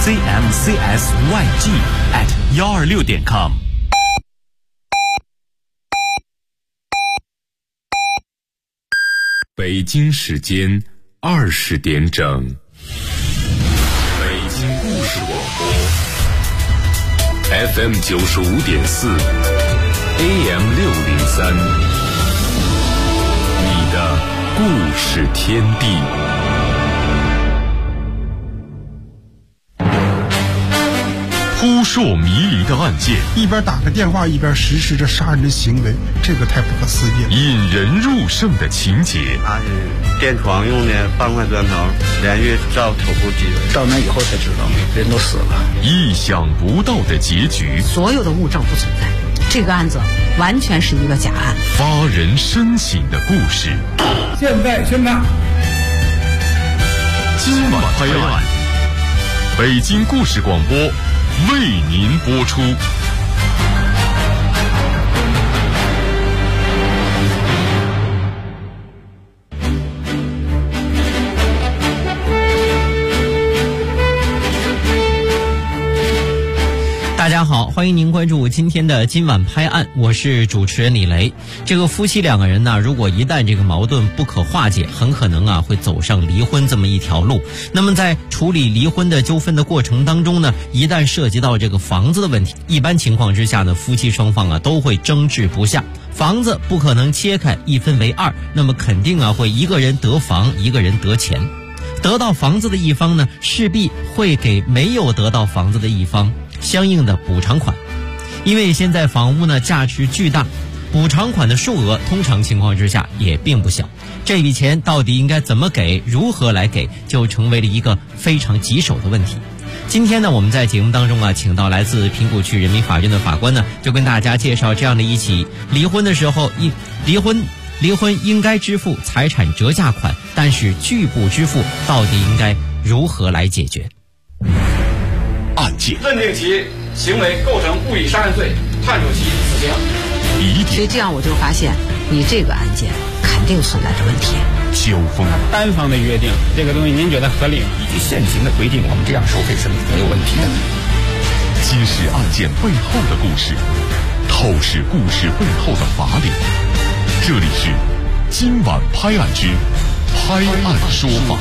cmcsyg@126.com。 北京时间20点整，北京故事广播 FM 95.4 AM 603，你的故事天地。扑朔迷离的案件， 一边打着电话一边实施着杀人的行为，这个太不可思议了。 引人入胜的情节， 他是垫床用的半块砖头，连续照头部击人， 到那以后才知道人都死了。 意想不到的结局， 所有的物证不存在，这个案子完全是一个假案。 发人深省的故事， 现在宣判， 今晚拍案，北京故事广播为您播出。 大家好，欢迎您关注今天的今晚拍案，我是主持人李雷。这个夫妻两个人呢，如果一旦这个矛盾不可化解，很可能会走上离婚这么一条路。那么在处理离婚的纠纷的过程当中呢，一旦涉及到这个房子的问题，一般情况之下呢，夫妻双方都会争执不下。房子不可能切开一分为二，那么肯定会一个人得房，一个人得钱。得到房子的一方呢，势必会给没有得到房子的一方相应的补偿款，因为现在房屋呢价值巨大，补偿款的数额通常情况之下也并不小。这笔钱到底应该怎么给，如何来给，就成为了一个非常棘手的问题。今天呢，我们在节目当中请到来自平谷区人民法院的法官呢，就跟大家介绍这样的一起离婚的时候，离婚应该支付财产折价款，但是拒不支付，到底应该如何来解决？ 案件认定其行为构成故意杀人罪，判处其死刑。 所以这样我就发现，你这个案件肯定存在着问题。 纠纷单方的约定这个东西，您觉得合理？ 以及现行的规定，我们这样收费是没有问题的。 揭示案件背后的故事，透视故事背后的法理。这里是今晚拍案之拍案说法。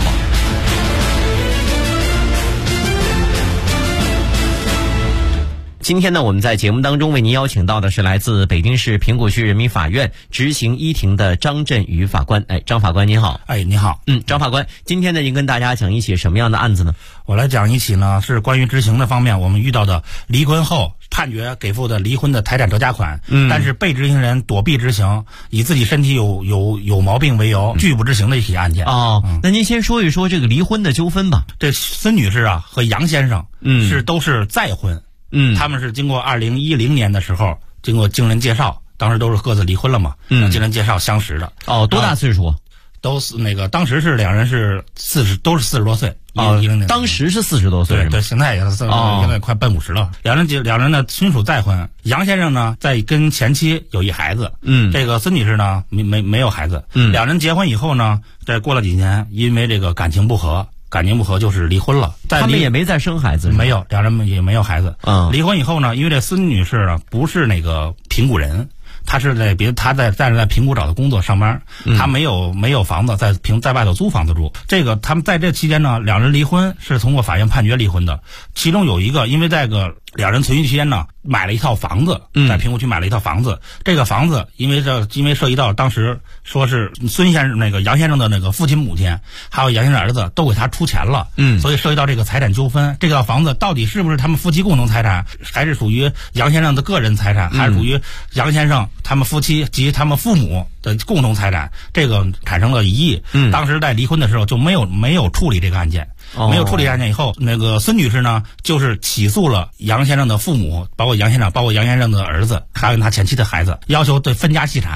今天呢，我们在节目当中为您邀请到的是来自北京市平谷区人民法院执行一庭的张振宇法官。张法官您好。 你好。 张法官，今天呢，您跟大家讲一起什么样的案子呢？ 我来讲一起呢，是关于执行的方面，我们遇到的离婚后判决给付的离婚的财产折价款，但是被执行人躲避执行，以自己身体有毛病为由拒不执行的一起案件。 那您先说一说这个离婚的纠纷吧。 这孙女士和杨先生都是再婚。他们是经过2010年的时候，经过经人介绍，当时都是各自离婚了嘛，经人介绍相识的。 多大岁数？ 都是当时是两人是都是40多岁。 当时是40多岁。 对，现在也是现在快奔50了。两人呢亲属再婚，杨先生呢在跟前妻有一孩子，这个孙女士呢没有孩子。两人结婚以后呢，再过了几年，因为这个感情不和就是离婚了。 他们也没再生孩子。 没有，两人也没有孩子。离婚以后呢，因为这孙女士不是那个平谷人，她是在平谷找的工作上班，她没有房子，在外头租房子住。他们在这期间呢，两人离婚是通过法院判决离婚的。其中有一个，因为这个两人存续期间呢，买了一套房子，在平谷区买了一套房子。这个房子因为涉及到当时说是杨先生的那个父亲母亲，还有杨先生儿子都给他出钱了，所以涉及到这个财产纠纷。这套房子到底是不是他们夫妻共同财产，还是属于杨先生的个人财产，还是属于杨先生他们夫妻及他们父母的共同财产，这个产生了疑义。当时在离婚的时候就没有处理这个案件。没有处理案件以后，那个孙女士呢，就是起诉了杨先生的父母，包括杨先生的儿子，还有他前妻的孩子，要求对分家弃产。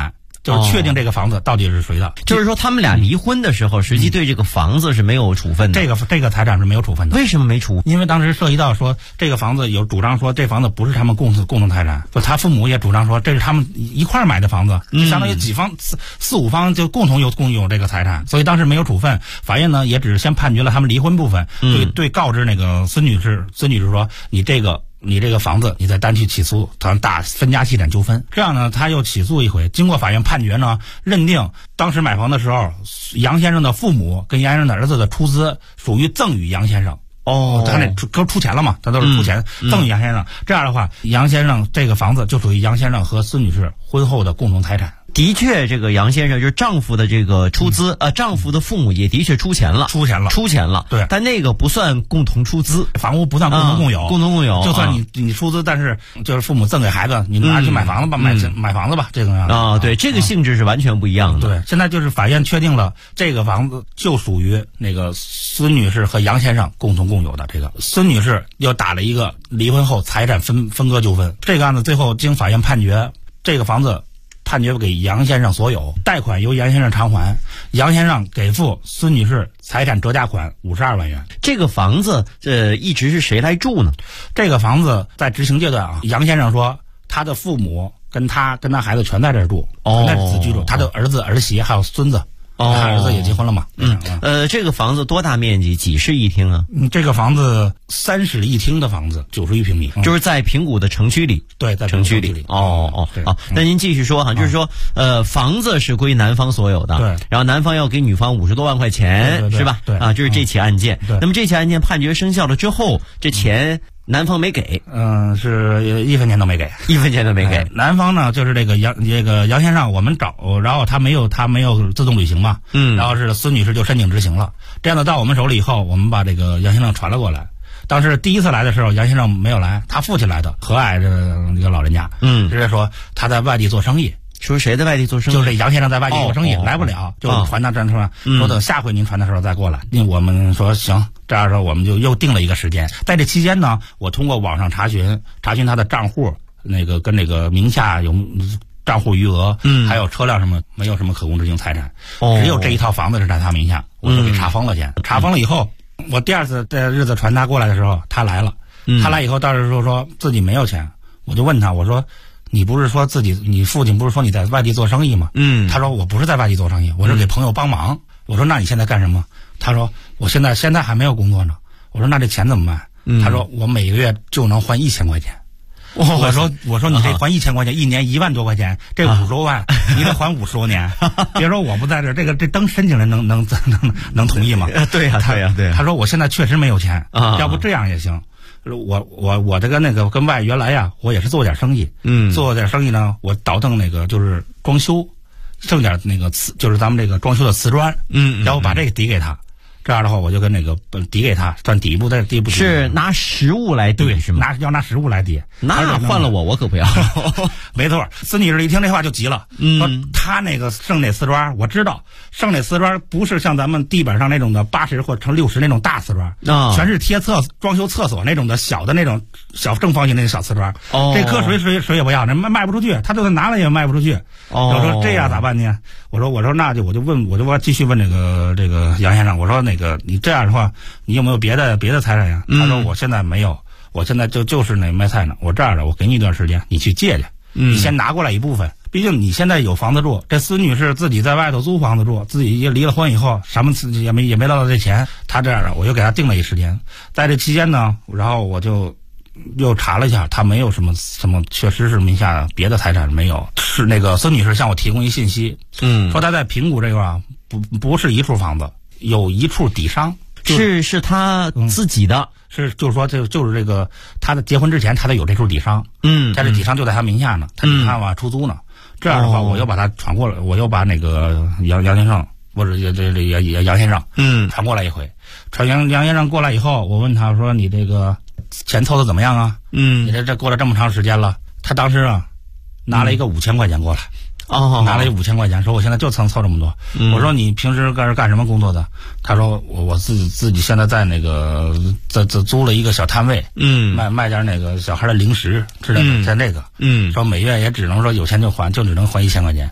就是确定这个房子到底是谁的。 就是说他们俩离婚的时候，实际对这个房子是没有处分的。 这个财产是没有处分的。 为什么没处？ 因为当时涉及到说这个房子有主张说这房子不是他们共同财产，就他父母也主张说这是他们一块买的房子，相当于几方四五方就共有这个财产，所以当时没有处分。法院呢也只是先判决了他们离婚部分，对告知那个孙女士说你这个房子你再单去起诉，打分家弃产纠纷。这样呢他又起诉一回，经过法院判决呢，认定当时买房的时候杨先生的父母跟杨先生的儿子的出资属于赠与杨先生。他那都出钱了嘛，他都是出钱赠与杨先生。这样的话，杨先生这个房子就属于杨先生和孙女士婚后的共同财产。 的确，这个杨先生就是丈夫的这个出资，丈夫的父母也的确出钱了。对，但那个不算共同出资， 房屋不算共同共有。 共同共有， 就算你出资，但是就是父母赠给孩子，你拿去买房子吧，买房子吧，这个样子。 对，这个性质是完全不一样的。 对，现在就是法院确定了这个房子就属于那个孙女士和杨先生共同共有的。这个孙女士又打了一个离婚后财产分割纠纷。这个案子最后经法院判决，这个房子判决给杨先生所有，贷款由杨先生偿还，杨先生给付孙女士财产折价款52万元。 这个房子一直是谁来住呢？ 这个房子在执行阶段杨先生说他的父母跟他孩子全在这儿住，全在此居住，他的儿子儿媳还有孙子。他儿子也结婚了嘛？ 这个房子多大面积？几室一厅啊？ 这个房子3室1厅的房子，91平米， 就是在平谷的城区里。 对，在城区里。好，那您继续说哈，就是说，房子是归男方所有的， 对， 然后男方要给女方50多万块钱，是吧？ 对， 就是这起案件。那么这起案件判决生效了之后，这钱男方没给， 是1分钱都没给 ，1分钱都没给。 男方呢，就是这个杨先生，我们找，然后他没有自动履行嘛，然后是孙女士就申请执行了。这样的到我们手里以后，我们把这个杨先生传了过来。当时第一次来的时候，杨先生没有来，他父亲来的，和蔼这个老人家，直接说他在外地做生意。 说谁在外地做生意？ 就是这杨先生在外地做生意，来不了，就传到这儿说等下回您传的时候再过来。我们说行，这样说我们就又定了一个时间。在这期间呢，我通过网上查询他的账户，跟那个名下有账户余额，还有车辆什么，没有什么可供执行财产，只有这一套房子是在他名下，我就给查封了先。查封了以后，我第二次的日子传他过来的时候，他来了，他来以后到时候说自己没有钱，我就问他，我说你不是说你父亲不是说你在外地做生意吗？他说我不是在外地做生意，我是给朋友帮忙。我说那你现在干什么？他说我现在还没有工作呢。我说那这钱怎么办？他说我每个月就能还1000块钱。我说你这还1000块钱，一年1万多块钱，这50多万你得还50多年。别说我不在这，这登申请人能同意吗？ 对呀。 他说我现在确实没有钱，要不这样也行。我这个跟外原来呀，我也是做点生意，做点生意呢，我倒腾就是装修，剩点就是咱们这个装修的瓷砖，然后把这个抵给他。这样的话，我就跟抵给他，算底部，底部是拿实物来抵是吗？ 要拿实物来抵。 那换了我可不要。 没错，孙女士一听这话就急了，说他剩那瓷砖，我知道剩那瓷砖不是像咱们地板上那种的80或乘60那种大瓷砖，全是贴装修厕所那种的小的那种小正方形那个小瓷砖。这搁谁也不要，那卖不出去，他就算拿了也卖不出去。我说这样咋办呢？我说那就我就继续问这个杨先生，我说你这样的话，你有没有别的财产呀？他说我现在没有，我现在就是卖菜呢。我这样的，我给你一段时间，你去借去，你先拿过来一部分。毕竟你现在有房子住，这孙女士自己在外头租房子住，自己也离了婚以后，什么也没捞到这钱。他这样的，我就给他定了一时间。在这期间呢，然后我就又查了一下，他没有什么，确实是名下别的财产没有。是孙女士向我提供一信息，说她在平谷这个不是一处房子。有一处底商， 是他自己的， 就是说就是这个他的结婚之前他得有这处底商，他这底商就在他名下呢，他出租呢。这样的话，我又把他传过来，我又把那个杨先生或者这杨先生，传过来一回，传杨先生过来以后，我问他说你这个钱凑的怎么样啊？你这过了这么长时间了，他当时拿了一个5000块钱过来。拿了5000块钱，说我现在就凑这么多。我说你平时干什么工作的？他说我自己现在在在租了一个小摊位，卖点小孩的零食之类的，在说每月也只能说有钱就还，就只能还1000块钱。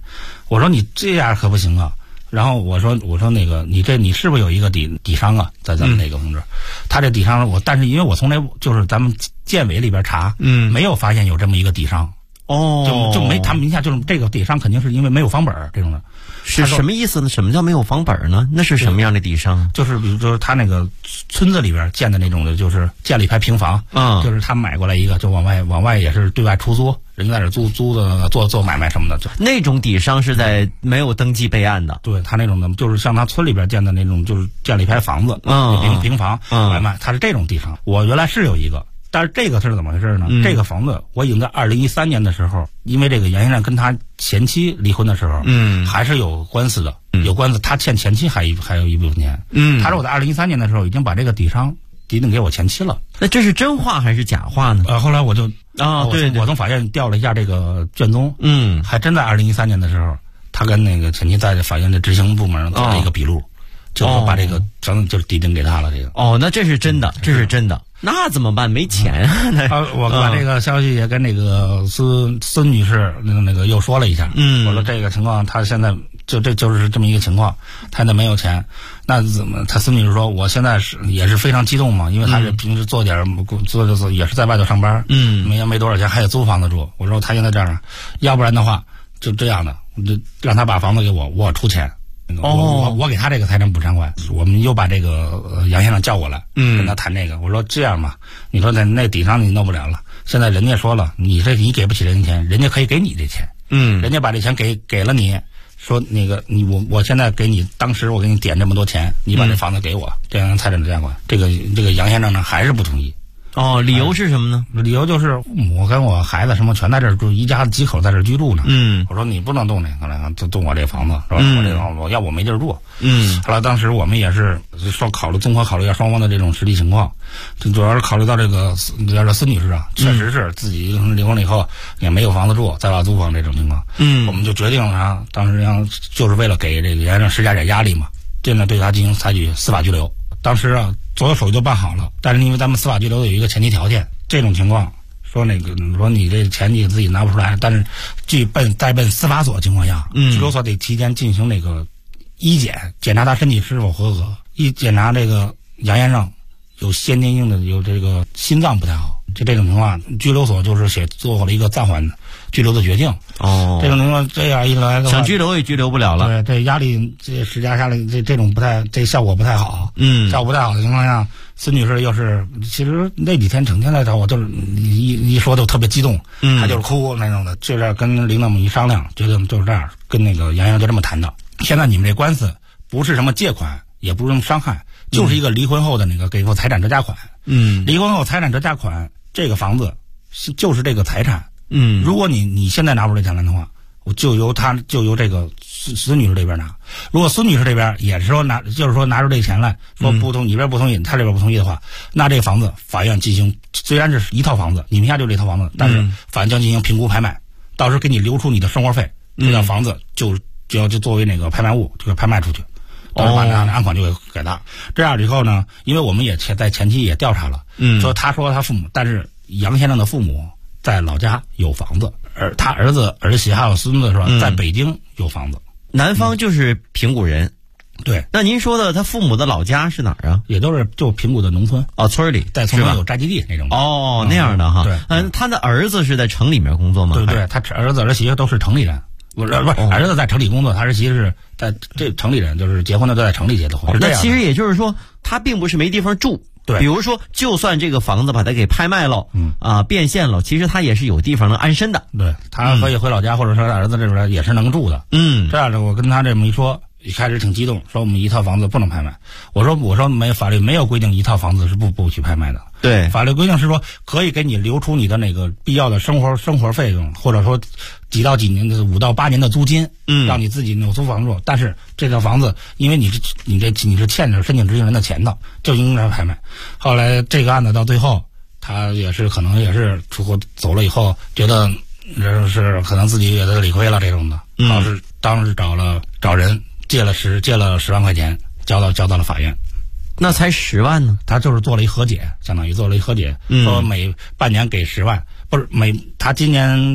我说你这样可不行啊。然后我说那个你是不是有一个底商啊，在咱们那个同志，他这底商但是因为我从来就是咱们建委里边查，没有发现有这么一个底商。就没他们名下就是这个底商肯定是因为没有房本这种的。 是什么意思呢？什么叫没有房本呢？那是什么样的底商？ 就是比如说他那个村子里边建的那种的，就是建了一排平房，就是他买过来一个，就往外也是对外出租，人家在这租的做买卖什么的。就那种底商是在没有登记备案的。 对他那种的，就是像他村里边建的那种，就是建了一排房子，平房买卖，他是这种底商。我原来是有一个。但是这个是怎么回事呢？这个房子我已经在2013年的时候，因为这个杨先生跟他前妻离婚的时候，还是有官司的，有官司，他欠前妻还有一部分钱。他说我在2013年的时候已经把这个底商抵定给我前妻了。 那这是真话还是假话呢？ 后来我就对， 我从法院调了一下这个卷宗，还真在2013年的时候，他跟那个前妻在法院的执行部门上做了一个笔录，就说把这个就是抵定给他了。这个那这是真的，这是真的。那怎么办？没钱啊！ 我把这个消息也跟那个孙女士那个又说了一下。我说这个情况，他现在就是这么一个情况，他现在没有钱。那怎么？他孙女士说，我现在也是非常激动嘛，因为他是平时做也是在外头上班，没多少钱，还得租房子住。我说他现在这样，要不然的话就这样的，我就让他把房子给我出钱。我给他这个财产补偿款，我们又把这个杨先生叫过来，跟他谈这个。我说这样吧，你说那底商你弄不了了，现在人家说了，你给不起人家钱，人家可以给你这钱，人家把这钱给了你，说那个我现在给你，当时我给你点这么多钱，你把这房子给我，这样财产质押款。这个杨先生呢还是不同意。 理由是什么呢？ 理由就是我跟我孩子什么全在这儿住，一家几口在这儿居住呢。我说你不能动这个，动我这房子是吧？我这个我没地儿住。后来当时我们也是综合考虑一下双方的这种实际情况，主要是考虑到这个孙女士啊，确实是自己离婚了以后也没有房子住，在外租房这种情况。我们就决定了当时就是为了给这个杨先生施加点压力嘛，现在对他采取司法拘留。当时所有手续都办好了，但是因为咱们司法拘留有一个前提条件，这种情况说你这钱你自己拿不出来，但是在奔司法所的情况下，拘留所得提前进行那个医检查他身体是否合格。一检查这个杨先生有先天性的有这个心脏不太好，这种情况，拘留所就是做了一个暂缓拘留的决定。这种情况这样一来的话， 想拘留也拘留不了了。 对，这压力施加下来，这种这效果不太好。效果不太好的情况下，孙女士又是其实那几天整天来找我，就是一说就特别激动，她就是哭那种的。这样跟领导们一商量，决定就是这样，跟那个杨先生就这么谈的。现在你们这官司不是什么借款，也不是什么伤害，就是一个离婚后的那个给付财产折价款。离婚后财产折价款，这个房子就是这个财产。如果你现在拿不出这钱来的话，我就由这个孙女士这边拿。如果孙女士这边也是说拿出这钱来，说不同，你这边不同意，他这边不同意的话，那这个房子法院进行，虽然是一套房子，你名下就这套房子，但是法院将进行评估拍卖，到时候给你留出你的生活费，这套房子就作为那个拍卖物，这个拍卖出去。到时候把那案款就给他。这样以后呢，因为我们也在前期也调查了，说他父母，但是杨先生的父母在老家有房子，而他儿子、儿媳还有孙子是吧，在北京有房子。 男方就是平谷人。 对。 那您说的他父母的老家是哪儿啊？ 也都是就平谷的农村。 村里， 在村里有宅基地那种。 那样的哈。 对。 他的儿子是在城里面工作吗？ 对，他儿子儿媳都是城里人。不是，儿子在城里工作，他儿媳是在这城里人，就是结婚的都在城里结的婚。 那其实也就是说，他并不是没地方住。 对， 比如说，就算这个房子把它给拍卖了，变现了，其实他也是有地方能安身的。 对，他可以回老家，或者说他儿子这边也是能住的。这样的，我跟他这么一说，一开始挺激动，说我们一套房子不能拍卖。我说法律没有规定一套房子是不许拍卖的。 对， 法律规定是说可以给你留出你的那个必要的生活费用，或者说几年的5到8年的租金，让你自己有租房住。但是这套房子，因为你是欠着申请执行人的钱的，就应该拍卖。后来这个案子到最后，他可能也是出国走了以后，觉得是可能自己也理亏了这种的，当时找人借了10万块钱，交到了法院。 那才10万呢？ 他就是做了一和解，相当于做了一和解，说每半年给10万，不是他今年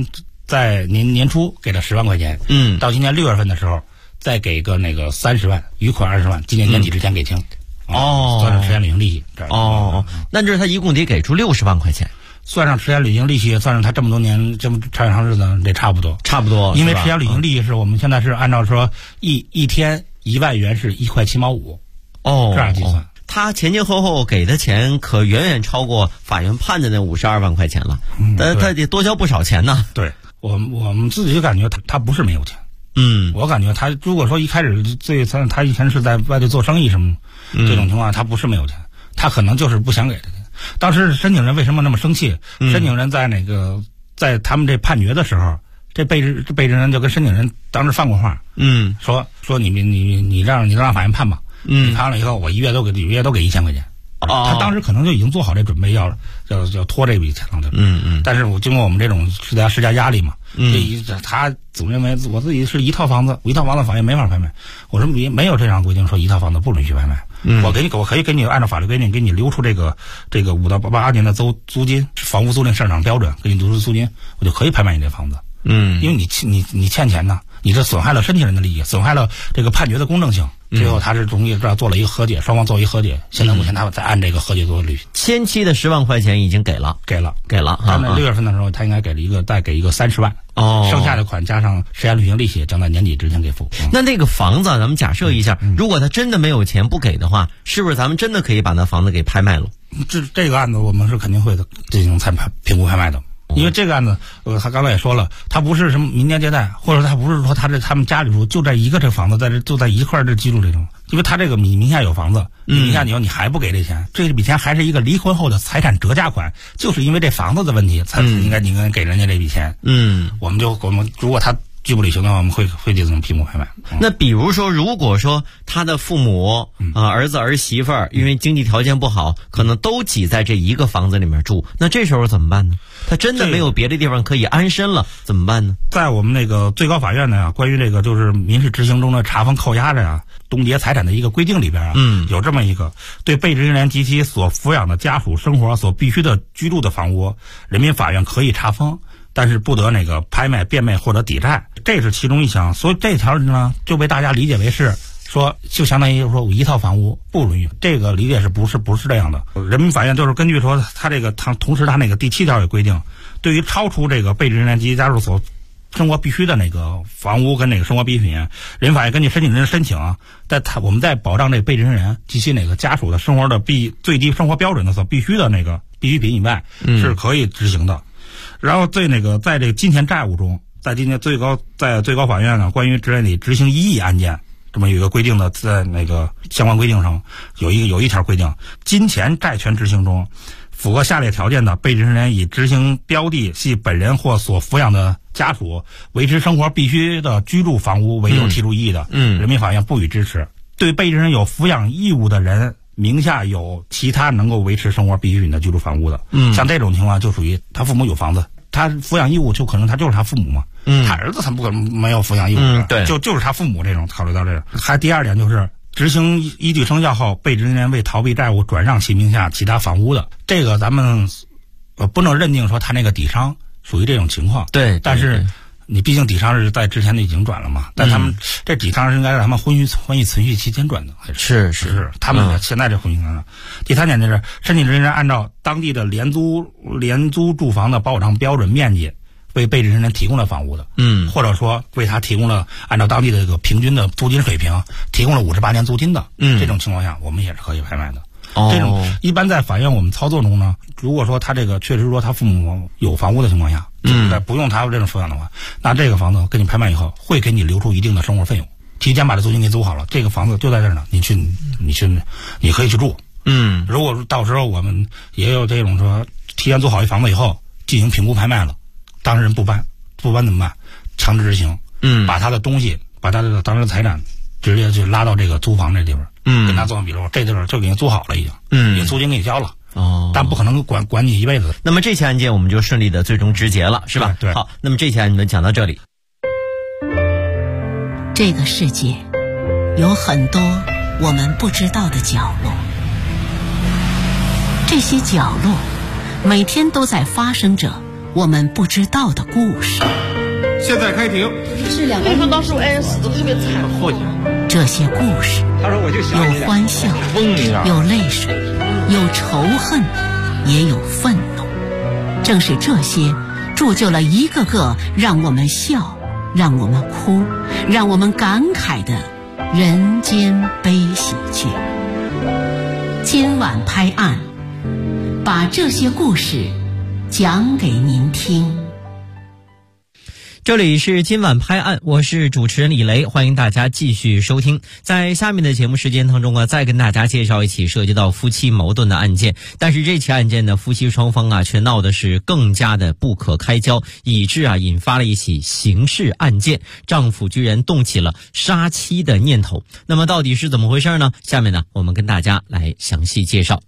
在年初给了10万块钱，到今年6月份的时候再给个那个30万，余款20万，今年年底之前给清。算上实验履行利息。 那这是他一共得给出60万块钱。 算上实验履行利息，算上他这么多年这么长日子，这差不多。因为实验履行利息是我们现在是按照说一天1万元是1块7毛5。这样计算。 他前前后后给的钱可远远超过法院判的那52万块钱了。他得多交不少钱呢。 对，我们自己就感觉他不是没有钱。我感觉他如果说一开始他以前是在外头做生意什么这种情况，他不是没有钱，他可能就是不想给这钱。当时申请人为什么那么生气？申请人在他们这判决的时候，这被执人就跟申请人当时放过话，说你让法院判吧，你判了以后我一月都给1000块钱。他当时可能就已经做好这准备要拖这笔钱了。但是我经过我们这种施加压力嘛，他总认为我自己是一套房子法院没法拍卖。我说没有这样规定说一套房子不允许拍卖。我可以给你按照法律规定给你留出这个5到8年的租金，房屋租赁市场标准，给你留出租金，我就可以拍卖你这房子。因为你欠钱呢，你这损害了申请人的利益，损害了这个判决的公正性。最后他是终于做了一个和解，双方做一和解。现在目前他在按这个和解做履行。 先期的10万块钱已经给了。他在6月份的时候，他应该再给一个30万。剩下的款加上实验履行利息，将在年底之前给付。那个房子，咱们假设一下，如果他真的没有钱不给的话，是不是咱们真的可以把那房子给拍卖了？ 这个案子我们是肯定会进行评估拍卖的。因为这个案子，他刚才也说了，他不是什么民间借贷，或者他不是说他们家里住就在一个这房子，就在一块这居住这种。因为他这个你名下有房子，名下你还不给这钱，这笔钱还是一个离婚后的财产折价款，就是因为这房子的问题才应该给人家这笔钱。我们如果他拒不履行的话，我们会进行批模拍卖。 那比如说，如果说他的父母儿子儿媳妇因为经济条件不好，可能都挤在这一个房子里面住，那这时候怎么办呢？他真的没有别的地方可以安身了，怎么办呢？ 在我们那个最高法院呢，关于这个就是民事执行中的查封扣押的冻结财产的一个规定里边有这么一个，对被执行人及其所抚养的家属生活所必须的居住的房屋，人民法院可以查封，但是不得拍卖、变卖或者抵债，这是其中一项。所以这条呢就被大家理解为是说，就相当于说我一套房屋不允许，这个理解不是这样的。人民法院就是根据说他同时他那个第7条也规定，对于超出这个被执行人及其家属所生活必须的那个房屋跟那个生活必需品，人民法院根据申请人的申请，我们在保障这被执行人及其那个家属的生活的最低生活标准的所必须的那个必需品以外，是可以执行的。然后在这个金钱债务中，在最高法院呢，关于执行异议案件这么有一个规定的，在那个相关规定上有一条规定，金钱债权执行中符合下列条件的被执行人以执行标的系本人或所抚养的家属维持生活必须的居住房屋为由提出异议的，人民法院不予支持。对被执行人有抚养义务的人名下有其他能够维持生活必需品的居住房屋的，像这种情况就属于他父母有房子，他抚养义务就可能他就是他父母嘛，他儿子他不可能没有抚养义务， 对， 就是他父母这种。考虑到这个，还第二点就是执行依据生效后，被执行人为逃避债务转让其名下其他房屋的，这个咱们不能认定说他那个抵商属于这种情况， 对， 但是你毕竟抵商是在之前的已经转了嘛，但他们这抵商是应该让他们婚姻存续期间转的， 是他们现在这婚姻转。第3点就是申请执行人按照当地的廉租住房的保障标准面积为被执行人提供了房屋的，或者说为他提供了按照当地的这个平均的租金水平提供了58年租金的，这种情况下我们也是可以拍卖的。这种一般在法院我们操作中呢，如果说他这个确实说他父母有房屋的情况下，在不用他这种抚养的话，那这个房子跟你拍卖以后会给你留出一定的生活费用，提前把这租金给租好了，这个房子就在这儿呢，你可以去住。如果到时候我们也有这种说提前租好一房子以后进行评估拍卖了，当事人不搬怎么办？强制执行，把他的东西，把他的当时的财产直接就拉到这个租房这地方，跟他做比如这地方就给你租好了已经，你租金给你交了，但不可能管你一辈子。 那么这起案件我们就顺利的最终执结了，是吧？ 对。 好，那么这起案件讲到这里。 这个世界有很多我们不知道的角落，这些角落每天都在发生着我们不知道的故事。 现在开庭。 是两个人当时恩人死的特别惨。 这些故事有欢笑，有泪水，有仇恨，也有愤怒。正是这些铸就了一个个让我们笑，让我们哭，让我们感慨的人间悲喜剧。今晚拍案，把这些故事讲给您听。 这里是今晚拍案，我是主持人李雷，欢迎大家继续收听。在下面的节目时间当中啊，再跟大家介绍一起涉及到夫妻矛盾的案件。但是这起案件呢，夫妻双方啊却闹的是更加的不可开交，以致啊引发了一起刑事案件，丈夫居然动起了杀妻的念头。那么到底是怎么回事呢？下面呢，我们跟大家来详细介绍。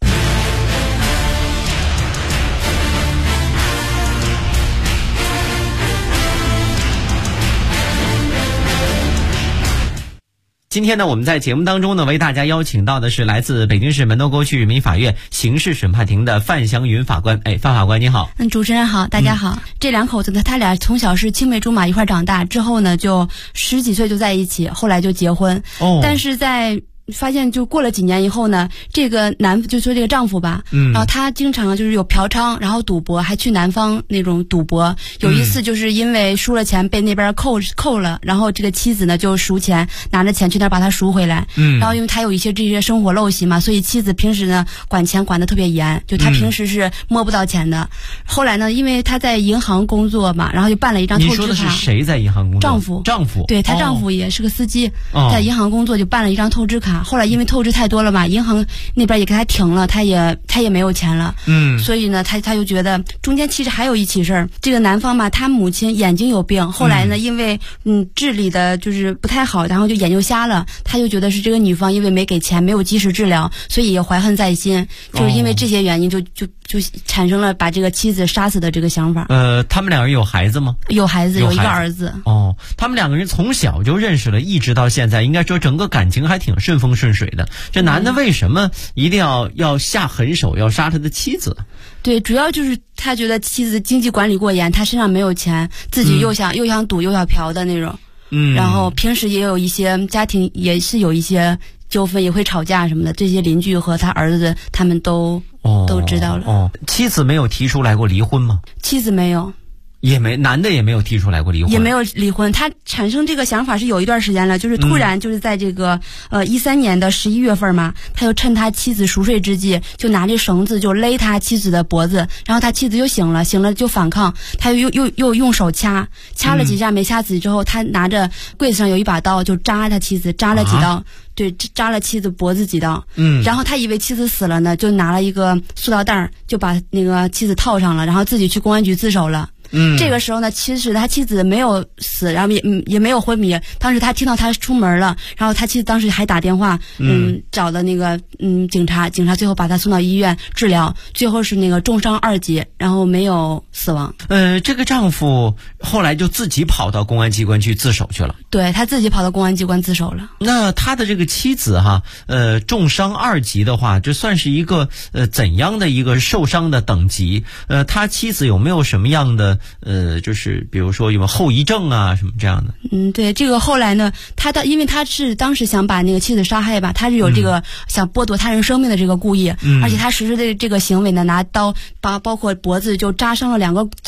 今天呢，我们在节目当中呢，为大家邀请到的是来自北京市门头沟区人民法院刑事审判庭的范祥云法官。范法官你好。 主持人好，大家好。这两口子呢，他俩从小是青梅竹马一块长大，之后呢就10几岁就在一起，后来就结婚。但是在发现就过了几年以后呢，这个就说这个丈夫吧，然后他经常就是有嫖娼，然后赌博，还去南方那种赌博。有一次就是因为输了钱被那边扣了，然后这个妻子呢就赎钱，拿着钱去那儿把他赎回来。然后因为他有一些这些生活陋习嘛，所以妻子平时呢管钱管得特别严，就他平时是摸不到钱的。后来呢，因为他在银行工作嘛，然后就办了一张透支卡。 你说的是谁在银行工作？丈夫。 对，他丈夫也是个司机，在银行工作，就办了一张透支卡。后来因为透支太多了嘛，银行那边也给他停了，他也没有钱了。所以呢，他就觉得中间其实还有一起事儿。这个男方嘛，他母亲眼睛有病，后来呢，因为治理的就是不太好，然后就眼就瞎了。他就觉得是这个女方因为没给钱，没有及时治疗，所以也怀恨在心。就是因为这些原因，就产生了把这个妻子杀死的这个想法。 他们两人有孩子吗？ 有孩子，有一个儿子。 他们两个人从小就认识了，一直到现在，应该说整个感情还挺顺风顺水的。这男的为什么一定要下狠手要杀他的妻子？ 对，主要就是他觉得妻子经济管理过严，他身上没有钱，自己又想赌又想嫖的那种。然后平时也有一些家庭也是有一些纠纷，也会吵架什么的。这些邻居和他儿子他们都知道了。 妻子没有提出来过离婚吗？ 妻子没有。 男的也没有提出来过离婚， 也没有离婚。他产生这个想法是有一段时间了，就是突然就是在这个13年的11月份嘛，他就趁他妻子熟睡之际，就拿着绳子就勒他妻子的脖子，然后他妻子就醒了就反抗，他又用手掐了几下没掐死之后，他拿着柜子上有一把刀就扎他妻子，扎了几刀。对，扎了妻子脖子几刀。然后他以为妻子死了呢，就拿了一个塑料袋就把那个妻子套上了，然后自己去公安局自首了。这个时候呢，其实他妻子没有死，然后也没有昏迷。当时他听到他出门了，然后他妻子当时还打电话，找的那个警察最后把他送到医院治疗，最后是那个重伤2级，然后没有死亡。 这个丈夫后来就自己跑到公安机关去自首去了。 对，他自己跑到公安机关自首了。 那他的这个妻子重伤2级的话，这算是一个怎样的一个受伤的等级？他妻子有没有什么样的就是比如说有没有后遗症啊什么这样的？ 对，这个后来呢，因为他是当时想把那个妻子杀害吧，他是有这个想剥夺他人生命的这个故意，而且他实施的这个行为呢，拿刀包括脖子就扎透了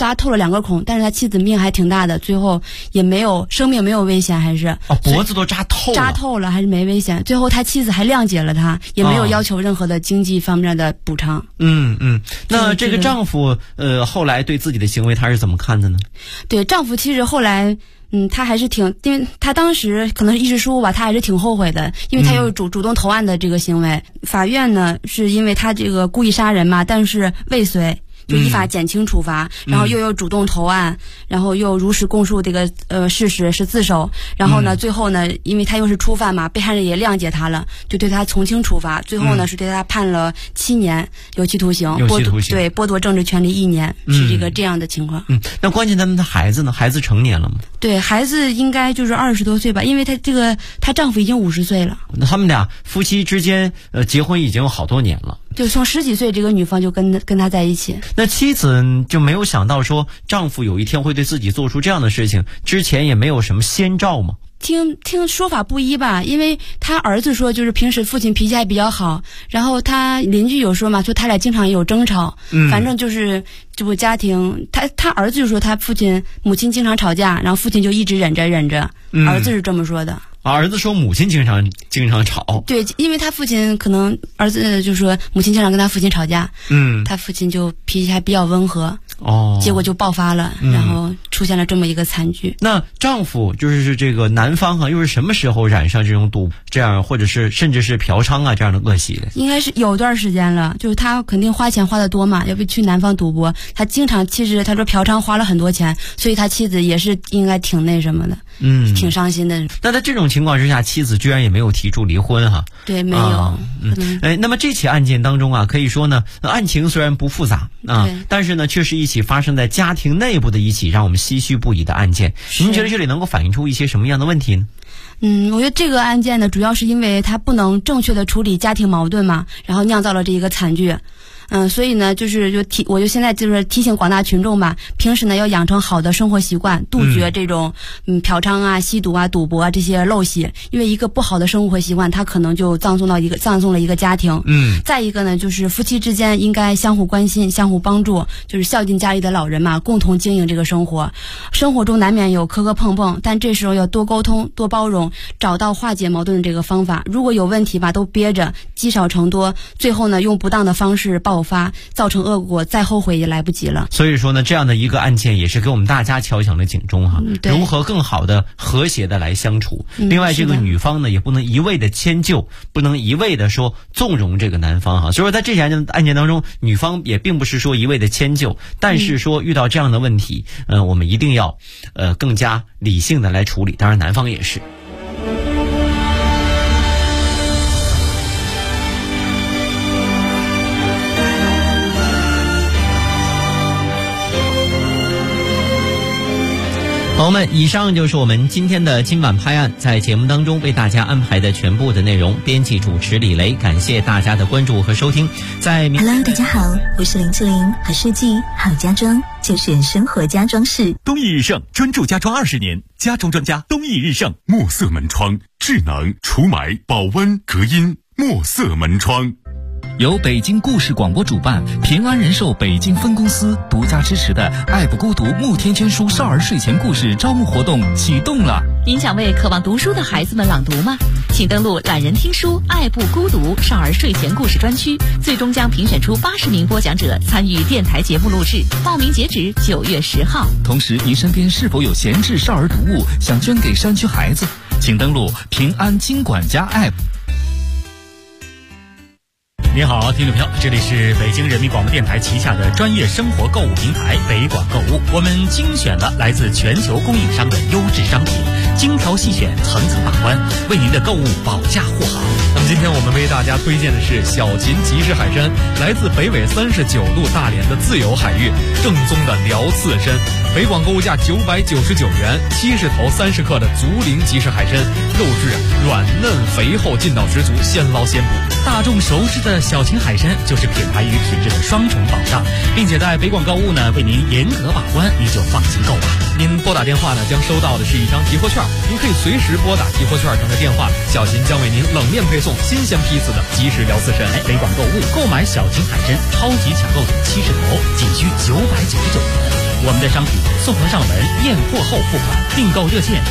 2个孔，但是他妻子命还挺大的，最后也没有生命没有危险，还是脖子都扎透了还是没危险。最后他妻子还谅解了他，也没有要求任何的经济方面的补偿。 那这个丈夫后来对自己的行为他是怎么看的呢？ 对，丈夫其实后来他还是因为他当时可能是一时疏忽吧，他还是挺后悔的，因为他有主动投案的这个行为。法院呢是因为他这个故意杀人嘛，但是未遂，就依法减轻处罚，然后又有主动投案，然后又如实供述这个事实是自首，然后呢最后呢因为他又是初犯嘛，被害人也谅解他了，就对他从轻处罚，最后呢是对他判了7年有期徒刑，剥夺政治权利1年，是这样的情况。 那关键他们的孩子呢？孩子成年了吗？ 对，孩子应该就是20多岁吧，因为她丈夫已经50岁了。 那他们俩夫妻之间结婚已经有好多年了。 就从10几岁这个女方就跟他在一起。 那妻子就没有想到说丈夫有一天会对自己做出这样的事情，之前也没有什么先兆吗？ 听说法不一吧，因为他儿子说就是平时父亲脾气还比较好，然后他邻居有说嘛，说他俩经常有争吵，反正就是这部家庭，他儿子就说他母亲经常吵架，然后父亲就一直忍着，儿子是这么说的。 儿子说母亲经常吵。 对，因为他父亲可能儿子就说母亲经常跟他父亲吵架，他父亲就脾气还比较温和，结果就爆发了，然后出现了这么一个惨剧。 那丈夫就是这个男方又是什么时候染上这种这样或者是甚至是嫖娼啊这样的恶习的？ 应该是有段时间了，就是他肯定花钱花得多嘛，要不去男方赌博，他经常其实他说嫖娼花了很多钱，所以他妻子也是应该挺那什么的，挺伤心的。 那在这种情况之下，妻子居然也没有提出离婚哈？ 对，没有。 那么这起案件当中可以说呢，案情虽然不复杂但是呢，却是一起发生在家庭内部的一起让我们唏嘘不已的案件。您觉得这里能够反映出一些什么样的问题呢？ 我觉得这个案件呢，主要是因为他不能正确的处理家庭矛盾嘛，然后酿造了这一个惨剧。所以呢，我就现在就是提醒广大群众吧，平时呢要养成好的生活习惯，杜绝这种嫖娼啊、吸毒啊、赌博啊这些陋习，因为一个不好的生活习惯，它可能就葬送了一个家庭。再一个呢，就是夫妻之间应该相互关心、相互帮助，就是孝敬家里的老人嘛，共同经营这个生活。生活中难免有磕磕碰碰，但这时候要多沟通、多包容，找到化解矛盾的这个方法。如果有问题吧，都憋着，积少成多，最后呢用不当的方式爆发，造成恶果，再后悔也来不及了。 所以说呢，这样的一个案件也是给我们大家敲响了警钟哈，如何更好的和谐的来相处。另外这个女方呢也不能一味的迁就，不能一味的说纵容这个男方哈。所以说在这起案件当中，女方也并不是说一味的迁就，但是说遇到这样的问题我们一定要更加理性的来处理，当然男方也是。朋友们，以上就是我们今天的今晚拍案，在节目当中为大家安排的全部的内容。编辑主持李雷，感谢大家的关注和收听。 Hello， 大家好，我是林志玲，好设计好家装就选生活家装饰。 东义日盛专注家装20年，家装专家东义日盛。墨色门窗，智能除霾、保温、隔音，墨色门窗。 由北京故事广播主办，平安人寿北京分公司独家支持的爱不孤独慕天天书少儿睡前故事招募活动启动了。 您想为渴望读书的孩子们朗读吗？请登录懒人听书爱不孤独少儿睡前故事专区，最终将评选出80名播讲者参与电台节目录制，报名截止9月10号。 同时，您身边是否有闲置少儿读物想捐给山区孩子？请登录平安金管家 App。 您好，听众朋友，这里是北京人民广播电台旗下的专业生活购物平台北广购物。我们精选了来自全球供应商的优质商品，精挑细选，层层把关，为您的购物保驾护航。 那么今天我们为大家推荐的是小秦集市海参，来自北纬39度大连的自由海域，正宗的辽刺参。北广购物价999元，70头30克的竹林集市海参，肉质软嫩肥厚，劲道十足，现捞现捕。 大众熟知的小秦海参就是品牌与品质的双重保障，并且在北广购物呢为您严格把关，您就放心购买。 您拨打电话呢将收到的是一张集货券，您可以随时拨打集货券上的电话，小秦将为您冷链配送新鲜批次的即食辽刺参。 北广购物购买小秦海参超级抢购组70头，仅需999元。我们的商品送货上门，验货后付款，订购热线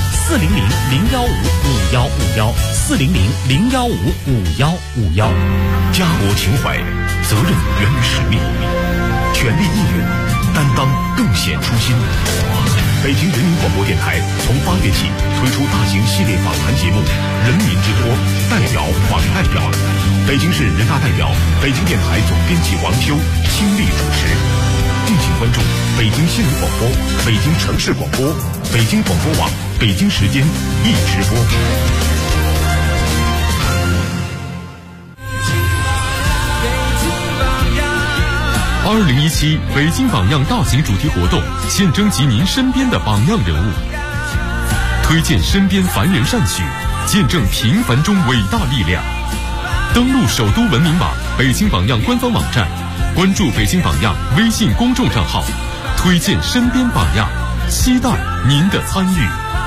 400-015-5151，400-015-5151。 家国情怀，责任源于使命，全力应援，担当更显初心。北京人民广播电台从8月起推出大型系列访谈节目《人民之托》，代表访代表，北京市人大代表、北京电台总编辑王修倾力主持。敬请关注北京新闻广播、北京城市广播、北京广播网、北京时间一直播。2017北京榜样大型主题活动，现征集您身边的榜样人物，推荐身边凡人善举，见证平凡中伟大力量。 登录首都文明网、北京榜样官方网站，关注北京榜样微信公众账号，推荐身边榜样，期待您的参与。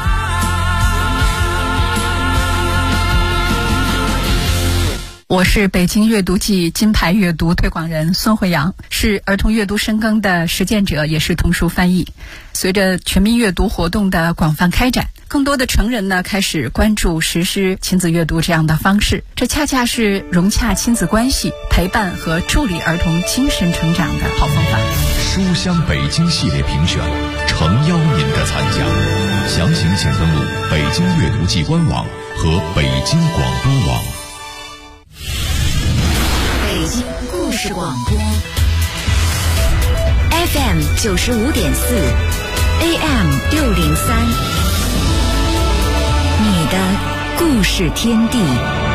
我是北京阅读季金牌阅读推广人孙慧阳，是儿童阅读深耕的实践者，也是童书翻译。随着全民阅读活动的广泛开展，更多的成人呢开始关注实施亲子阅读这样的方式，这恰恰是融洽亲子关系、陪伴和助力儿童精神成长的好方法。 书香北京系列评选，诚邀您的参加。详情请登录北京阅读季官网和北京广播网。 北京故事广播 FM 95.4 AM 603，你的故事天地。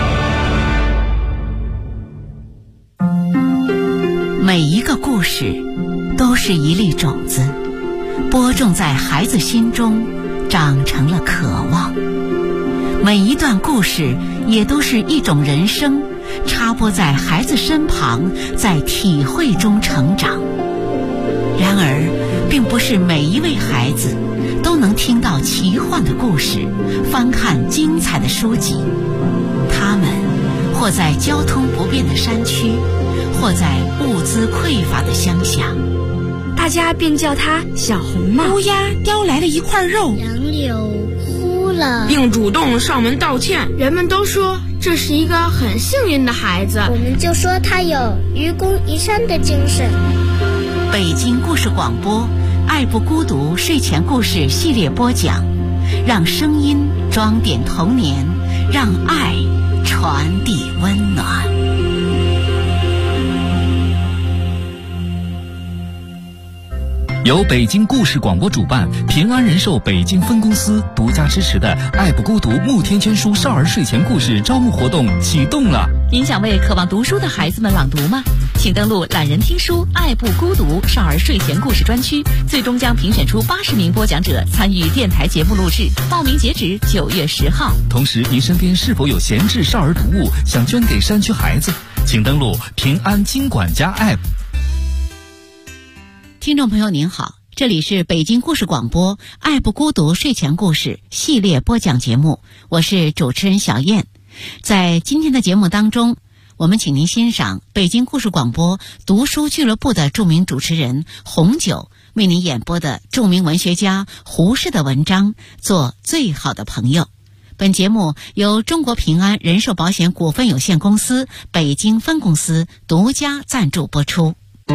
每一个故事都是一粒种子，播种在孩子心中，长成了渴望。每一段故事也都是一种人生，插播在孩子身旁，在体会中成长。然而，并不是每一位孩子都能听到奇幻的故事，翻看精彩的书籍。他们或在交通不便的山区，或在物资匮乏的乡下。 大家便叫他小红帽。 乌鸦叼来了一块肉， 杨柳哭了， 并主动上门道歉。人们都说这是一个很幸运的孩子， 我们就说他有愚公移山的精神。 北京故事广播爱不孤独睡前故事系列播讲，让声音装点童年，让爱传递温暖。 由北京故事广播主办，平安人寿北京分公司独家支持的爱不孤独慕天圈书少儿睡前故事招募活动启动了。 您想为渴望读书的孩子们朗读吗？请登录懒人听书爱不孤独少儿睡前故事专区，最终将评选出80名播讲者参与电台节目录制，报名截止9月10号。 同时，您身边是否有闲置少儿读物想捐给山区孩子？请登录平安金管家 App。 听众朋友您好，这里是北京故事广播爱不孤独睡前故事系列播讲节目，我是主持人小燕。在今天的节目当中，我们请您欣赏北京故事广播读书俱乐部的著名主持人红九为您演播的著名文学家胡适的文章《做最好的朋友》。本节目由中国平安人寿保险股份有限公司北京分公司独家赞助播出。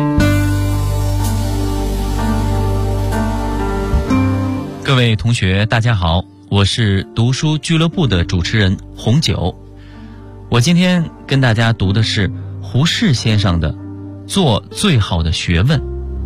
各位同学大家好，我是读书俱乐部的主持人红九。我今天跟大家读的是胡适先生的《做最好的学问》。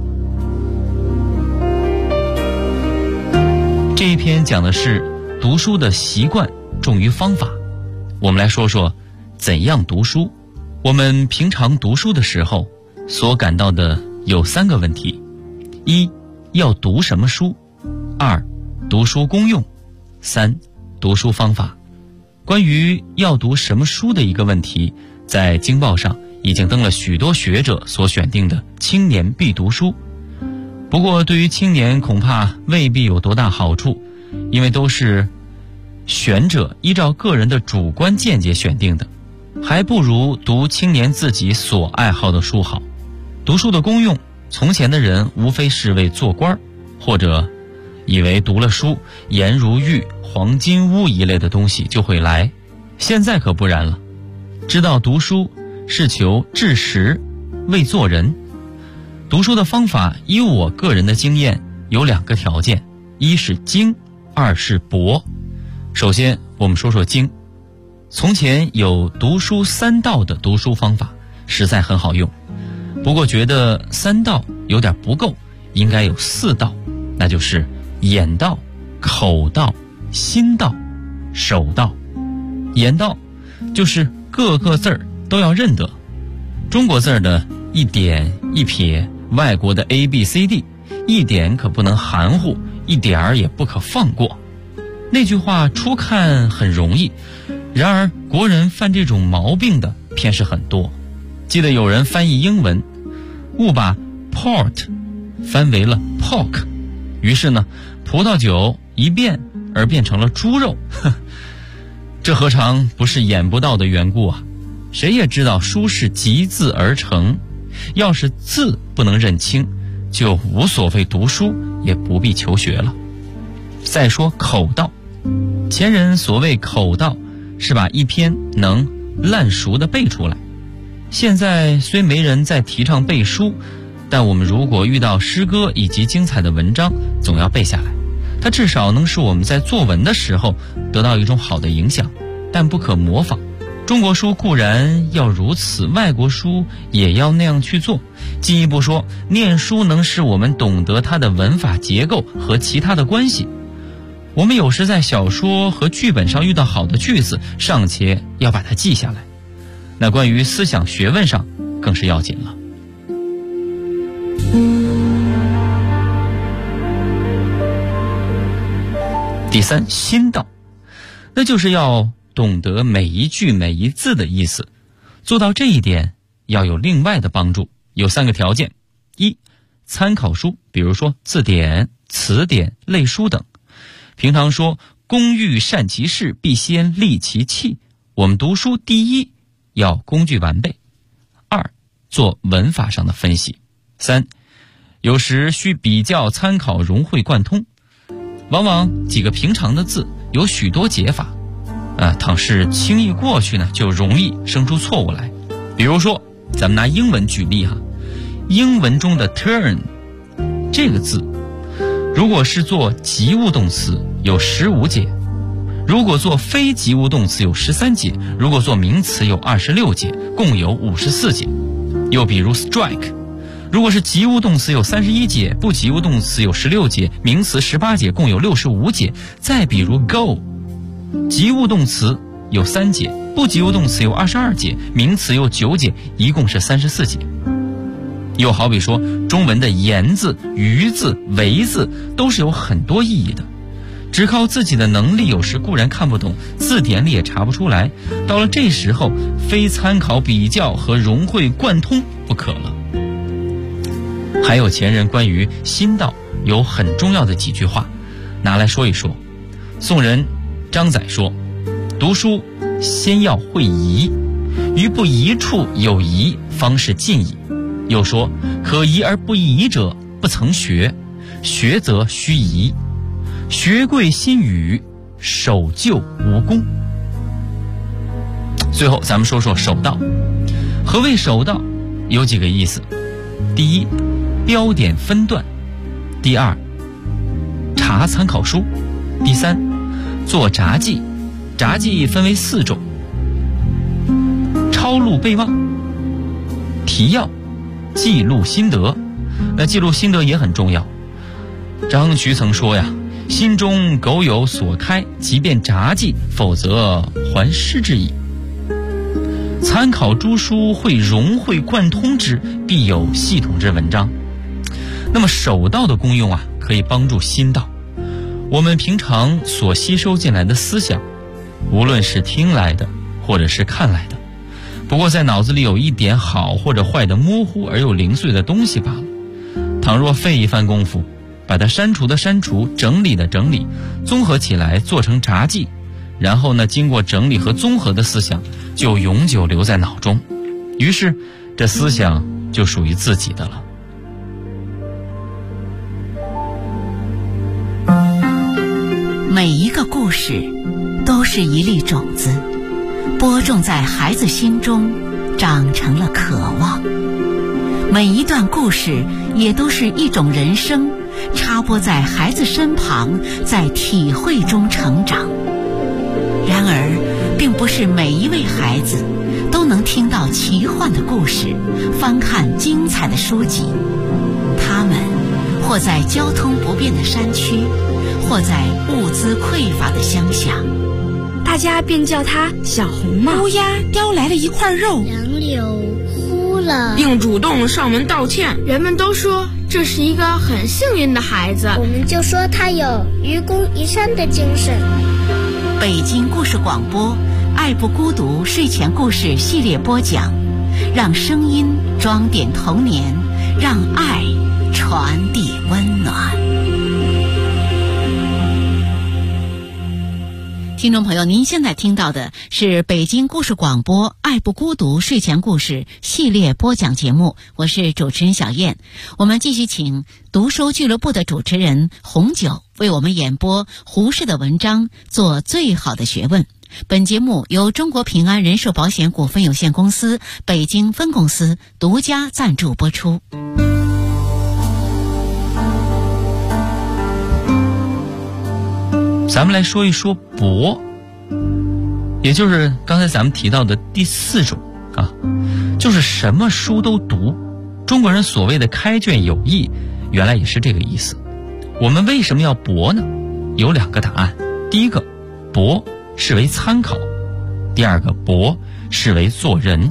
这一篇讲的是读书的习惯重于方法。我们来说说怎样读书。我们平常读书的时候所感到的有3个问题：一，要读什么书；2，读书功用；3，读书方法。关于要读什么书的一个问题，在京报上已经登了许多学者所选定的青年必读书。不过对于青年恐怕未必有多大好处，因为都是选者依照个人的主观见解选定的，还不如读青年自己所爱好的书好。读书的功用，从前的人无非是为做官，或者以为读了书颜如玉、黄金屋一类的东西就会来，现在可不然了。知道读书是求治实，为做人。读书的方法，依我个人的经验有2个条件：一是精，2是博。首先我们说说精。从前有读书3道的读书方法，实在很好用，不过觉得3道有点不够，应该有4道，那就是眼道、口道、心道、手道。眼道就是各个字儿都要认得，中国字儿的一点一撇，外国的 ABCD， 一点可不能含糊，一点儿也不可放过。那句话初看很容易，然而国人犯这种毛病的偏是很多。记得有人翻译英文，误把 port 翻为了 pork， 于是呢，葡萄酒一变而变成了猪肉。这何尝不是眼不到的缘故啊？谁也知道书是集字而成，要是字不能认清，就无所谓读书，也不必求学了。再说口道，前人所谓口道，是把一篇能烂熟的背出来。现在虽没人再提倡背书，但我们如果遇到诗歌以及精彩的文章，总要背下来。它至少能使我们在作文的时候得到一种好的影响，但不可模仿。中国书固然要如此，外国书也要那样去做。进一步说，念书能使我们懂得它的文法结构和其他的关系。我们有时在小说和剧本上遇到好的句子，尚且要把它记下来，那关于思想学问上更是要紧了。第三，心道，那就是要懂得每一句每一字的意思。做到这一点要有另外的帮助，有3个条件。一，参考书，比如说字典、词典、类书等。平常说工欲善其事，必先利其器。我们读书第一要工具完备。2，做文法上的分析。3，有时需比较参考，融会贯通。往往几个平常的字有许多解法，倘是轻易过去呢，就容易生出错误来。比如说咱们拿英文举例哈，英文中的 turn 这个字，如果是做及物动词有15节，如果做非及物动词有13节，如果做名词有26节，共有54节。又比如 strike，如果是及物动词有31节，不及物动词有16节，名词18节，共有65节。再比如 go， 及物动词有3节，不及物动词有22节，名词有9节，一共是34节。又好比说中文的言字、鱼字、为字都是有很多意义的，只靠自己的能力有时固然看不懂，字典里也查不出来，到了这时候非参考比较和融会贯通不可了。还有前人关于心道有很重要的几句话，拿来说一说。宋人张载说，读书先要会疑，于不疑处有疑，方是进矣。又说，可疑而不疑者，不曾学，学则须疑，学贵心语，守旧无功。最后咱们说说守道。何谓守道？有几个意思。第一，标点分段；第2，查参考书；第3，做札记。札记分为4种：抄录备忘、提要、记录心得。那记录心得也很重要。张渠曾说呀，心中苟有所开，即便札记，否则还失之矣。参考诸书，会融会贯通之，必有系统之文章。那么守道的功用啊，可以帮助心道。我们平常所吸收进来的思想，无论是听来的或者是看来的，不过在脑子里有一点好或者坏的模糊而又零碎的东西罢了。倘若费一番功夫，把它删除的删除，整理的整理，综合起来做成札记，然后呢，经过整理和综合的思想就永久留在脑中，于是这思想就属于自己的了。 每一个故事都是一粒种子，播种在孩子心中，长成了渴望。每一段故事也都是一种人生，插播在孩子身旁，在体会中成长。然而并不是每一位孩子都能听到奇幻的故事，翻看精彩的书籍。他们或在交通不便的山区，或在物资匮乏的乡下， 大家便叫他小红帽。 乌鸦叼来了一块肉， 杨柳哭了， 并主动上门道歉。人们都说这是一个很幸运的孩子， 我们就说他有愚公移山的精神。 北京故事广播爱不孤独睡前故事系列播讲，让声音装点童年，让爱传递温暖。听众朋友，您现在听到的是北京故事广播爱不孤独睡前故事系列播讲节目，我是主持人小燕。我们继续请读书俱乐部的主持人红九为我们演播胡适的文章，做最好的学问。本节目由中国平安人寿保险股份有限公司北京分公司独家赞助播出。 咱们来说一说博，也就是刚才咱们提到的第4种啊，就是什么书都读。中国人所谓的开卷有益，原来也是这个意思。我们为什么要博呢？有2个答案。第一个，博视为参考；第二个，博视为做人。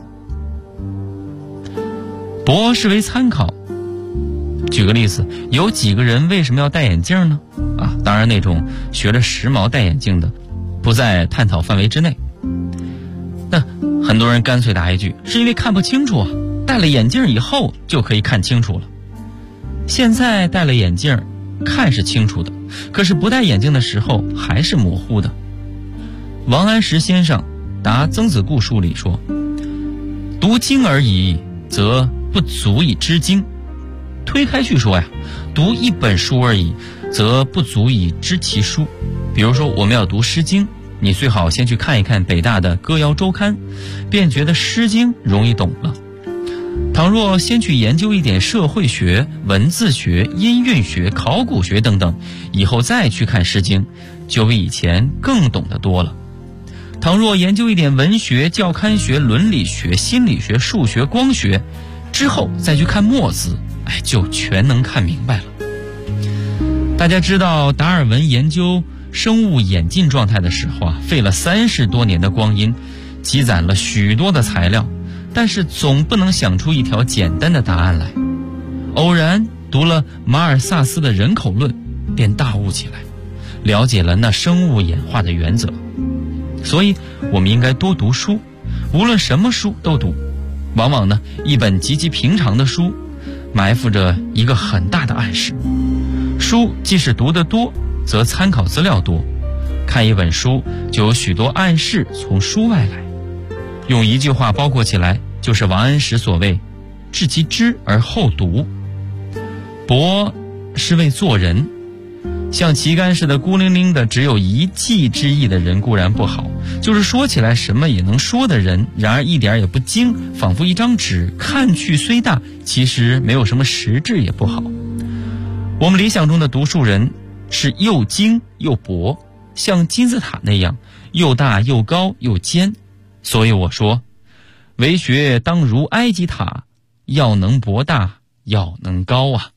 博视为参考，举个例子，有几个人为什么要戴眼镜呢？当然那种学了时髦戴眼镜的不在探讨范围之内。那很多人干脆答一句，是因为看不清楚啊，戴了眼镜以后就可以看清楚了。现在戴了眼镜看是清楚的，可是不戴眼镜的时候还是模糊的。王安石先生答曾子固书里说，读经而已，则不足以知经。推开去说呀，读一本书而已，则不足以知其书。比如说我们要读诗经，你最好先去看一看北大的歌谣周刊，便觉得诗经容易懂了。倘若先去研究一点社会学、文字学、音韵学、考古学等等，以后再去看诗经，就比以前更懂得多了。倘若研究一点文学、教刊学、伦理学、心理学、数学、光学，之后再去看墨子，就全能看明白了。大家知道达尔文研究生物演进状态的时候费了30多年的光阴，积攒了许多的材料，但是总不能想出一条简单的答案来。偶然读了马尔萨斯的人口论，便大悟起来，了解了那生物演化的原则。所以我们应该多读书，无论什么书都读。往往呢，一本极其平常的书埋伏着一个很大的暗示。书即使读得多，则参考资料多。看一本书就有许多暗示从书外来。用一句话包括起来，就是王安石所谓治其知而后读。博是为做人，像旗杆似的孤零零的只有一技之意的人固然不好，就是说起来什么也能说的人，然而一点也不精，仿佛一张纸，看去虽大，其实没有什么实质也不好。我们理想中的读书人是又精又博，像金字塔那样又大又高又尖。所以我说，为学当如埃及塔，要能博大，要能高啊。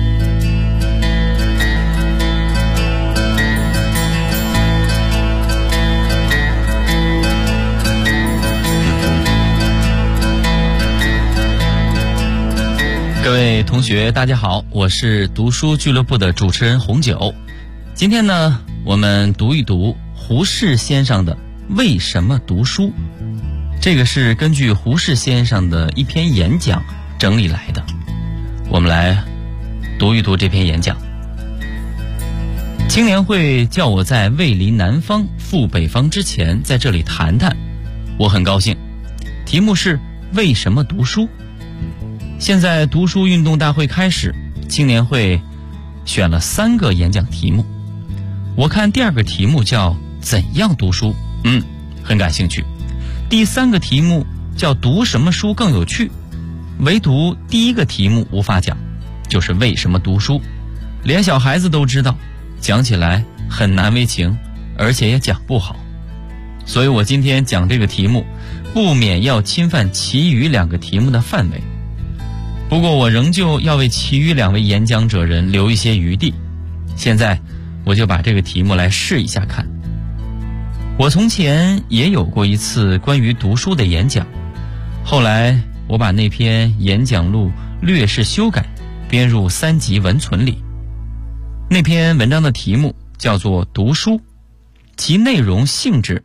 各位同学大家好，我是读书俱乐部的主持人红九。今天呢，我们读一读胡适先生的为什么读书。这个是根据胡适先生的一篇演讲整理来的。我们来读一读这篇演讲。青年会叫我在未离南方赴北方之前在这里谈谈，我很高兴。题目是为什么读书。现在读书运动大会开始，青年会选了3个演讲题目。我看第2个题目叫怎样读书，很感兴趣。第3个题目叫读什么书更有趣，唯独第1个题目无法讲，就是为什么读书。连小孩子都知道，讲起来很难为情，而且也讲不好。所以我今天讲这个题目，不免要侵犯其余2个题目的范围。不过我仍旧要为其余2位演讲者人留一些余地。现在我就把这个题目来试一下看。我从前也有过一次关于读书的演讲，后来我把那篇演讲录略是修改，编入3级文存里。那篇文章的题目叫做读书，其内容性质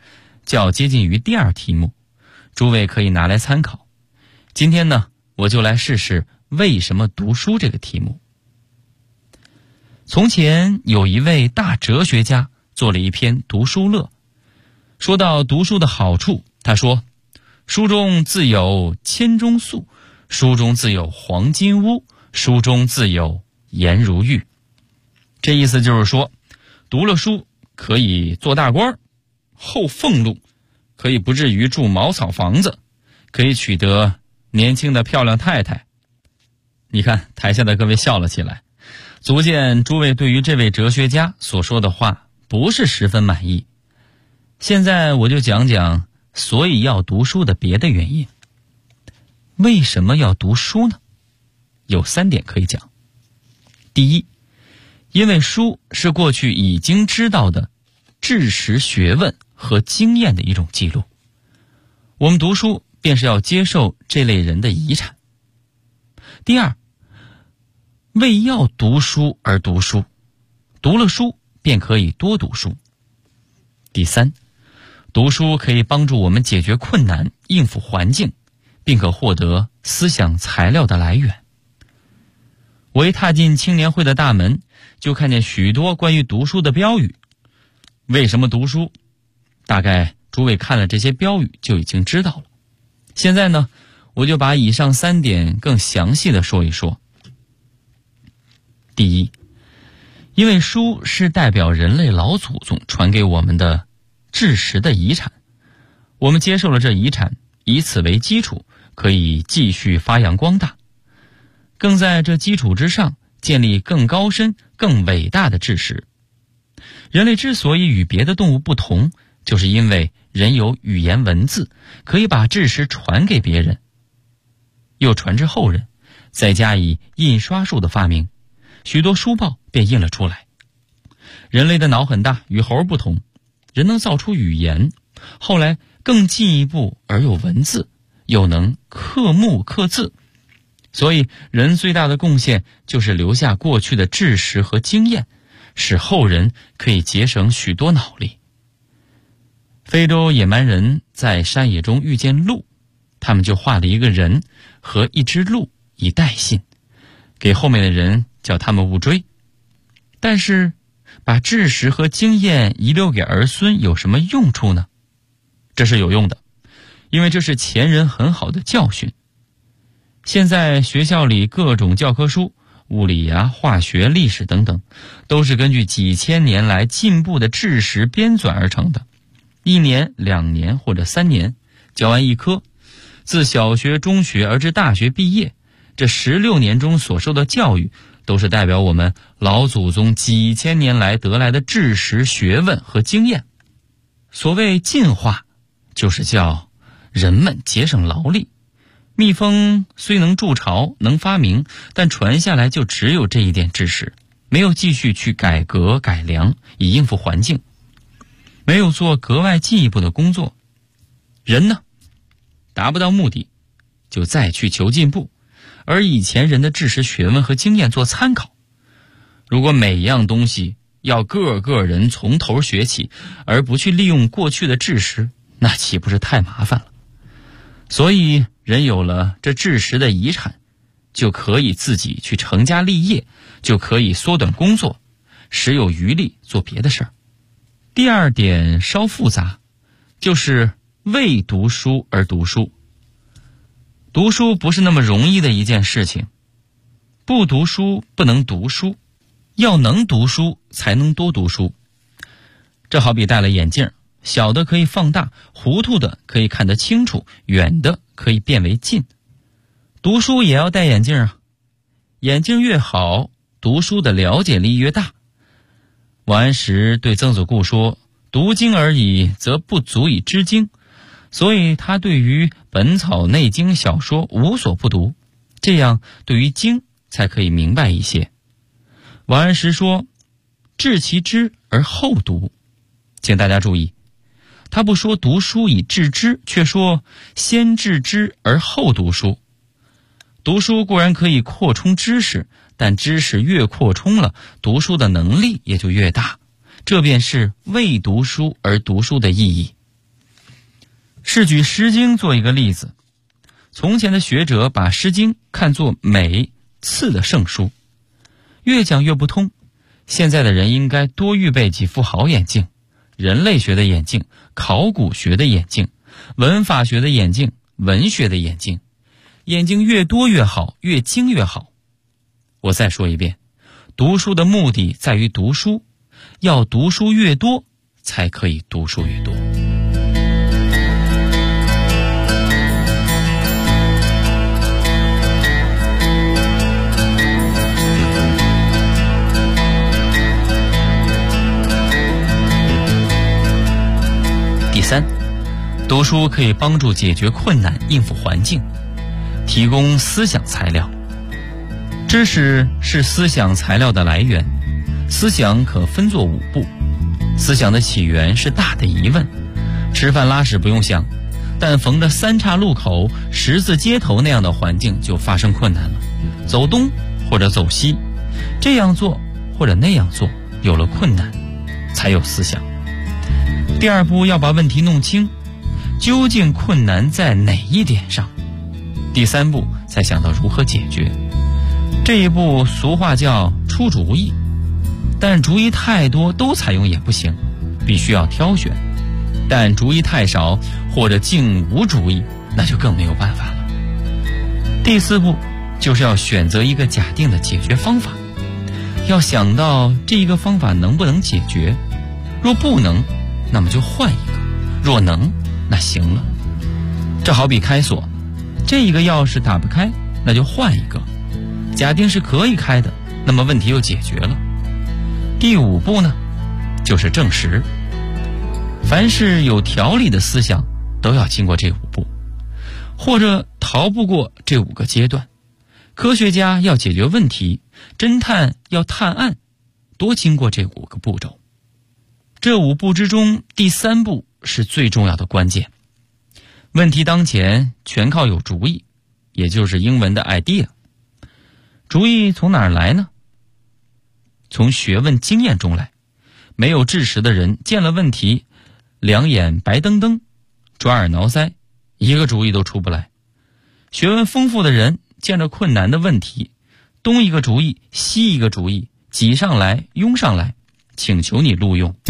较接近于第二题目，诸位可以拿来参考。今天呢，我就来试试为什么读书这个题目。从前有一位大哲学家做了一篇读书乐，说到读书的好处，他说：书中自有千钟粟，书中自有黄金屋，书中自有颜如玉。这意思就是说，读了书可以做大官，后俸禄，可以不至于住茅草房子，可以取得年轻的漂亮太太。你看台下的各位笑了起来，足见诸位对于这位哲学家所说的话不是十分满意。现在我就讲讲所以要读书的别的原因。为什么要读书呢？有3点可以讲。第一，因为书是过去已经知道的知识学问和经验的一种记录，我们读书便是要接受这类人的遗产。第二，为要读书而读书，读了书便可以多读书。第三，读书可以帮助我们解决困难，应付环境，并可获得思想材料的来源。我一踏进青年会的大门，就看见许多关于读书的标语。为什么读书？大概诸位看了这些标语就已经知道了。现在呢，我就把以上3点更详细的说一说。第一，因为书是代表人类老祖宗传给我们的知识的遗产，我们接受了这遗产，以此为基础，可以继续发扬光大，更在这基础之上建立更高深、更伟大的知识。人类之所以与别的动物不同，就是因为人有语言文字，可以把知识传给别人，又传至后人，再加以印刷术的发明，许多书报便印了出来。人类的脑很大，与猴不同，人能造出语言，后来更进一步而有文字，又能刻目刻字。所以人最大的贡献就是留下过去的知识和经验，使后人可以节省许多脑力。非洲野蛮人在山野中遇见鹿，他们就画了一个人和一只鹿以代信，给后面的人叫他们勿追。但是把知识和经验遗留给儿孙有什么用处呢？这是有用的，因为这是前人很好的教训。现在学校里各种教科书，物理啊、化学、历史等等，都是根据几千年来进步的知识编纂而成的。1年、2年或者3年教完一科，自小学、中学而至大学毕业，这16年中所受的教育，都是代表我们老祖宗几千年来得来的知识、学问和经验。所谓进化，就是叫人们节省劳力。蜜蜂虽能筑巢，能发明，但传下来就只有这一点知识，没有继续去改革改良以应付环境，没有做格外进一步的工作。人呢，达不到目的就再去求进步，而以前人的知识学问和经验做参考。如果每样东西要个个人从头学起，而不去利用过去的知识，那岂不是太麻烦了？所以人有了这知识的遗产，就可以自己去成家立业，就可以缩短工作，时有余力做别的事儿。第二点稍复杂，就是为读书而读书。读书不是那么容易的一件事情，不读书不能读书，要能读书才能多读书。这好比戴了眼镜，小的可以放大，糊涂的可以看得清楚，远的可以变为近。读书也要戴眼镜啊，眼镜越好，读书的了解力越大。王安石对曾子固说，读经而已，则不足以知经，所以他对于本草内经小说无所不读，这样对于经才可以明白一些。王安石说，治其知而后读。请大家注意，他不说读书以治知，却说先治知而后读书。读书固然可以扩充知识，但知识越扩充了，读书的能力也就越大，这便是为读书而读书的意义。 是举《诗经》做一个例子。从前的学者把《诗经》看作美次的圣书，越讲越不通。现在的人应该多预备几副好眼镜，人类学的眼镜，考古学的眼镜，文法学的眼镜，文学的眼镜。眼睛越多越好，越精越好。我再说一遍，读书的目的在于读书，要读书越多，才可以读书越多。第三，读书可以帮助解决困难，应付环境，提供思想材料。知识是思想材料的来源，思想可分作5步。思想的起源是大的疑问，吃饭拉屎不用想，但逢着3岔路口、十字街头那样的环境就发生困难了。走东或者走西，这样做或者那样做，有了困难，才有思想。第2步要把问题弄清，究竟困难在哪一点上。第3步才想到如何解决。这一步俗话叫出主意，但主意太多都采用也不行，必须要挑选。但主意太少或者竟无主意，那就更没有办法了。第4步就是要选择一个假定的解决方法，要想到这一个方法能不能解决，若不能，那么就换一个，若能，那行了。这好比开锁，这一个钥匙打不开，那就换一个。假定是可以开的，那么问题又解决了。第5步呢，就是证实。凡是有条理的思想都要经过这5步，或者逃不过这5个阶段。科学家要解决问题，侦探要探案，多经过这5个步骤。这5步之中，第3步是最重要的关键。问题当前，全靠有主意，也就是英文的 idea。主意从哪儿来呢？从学问经验中来。没有知识的人见了问题，两眼白登登，抓耳挠腮，一个主意都出不来。学问丰富的人见着困难的问题，东一个主意西一个主意，挤上来拥上来，请求你录用。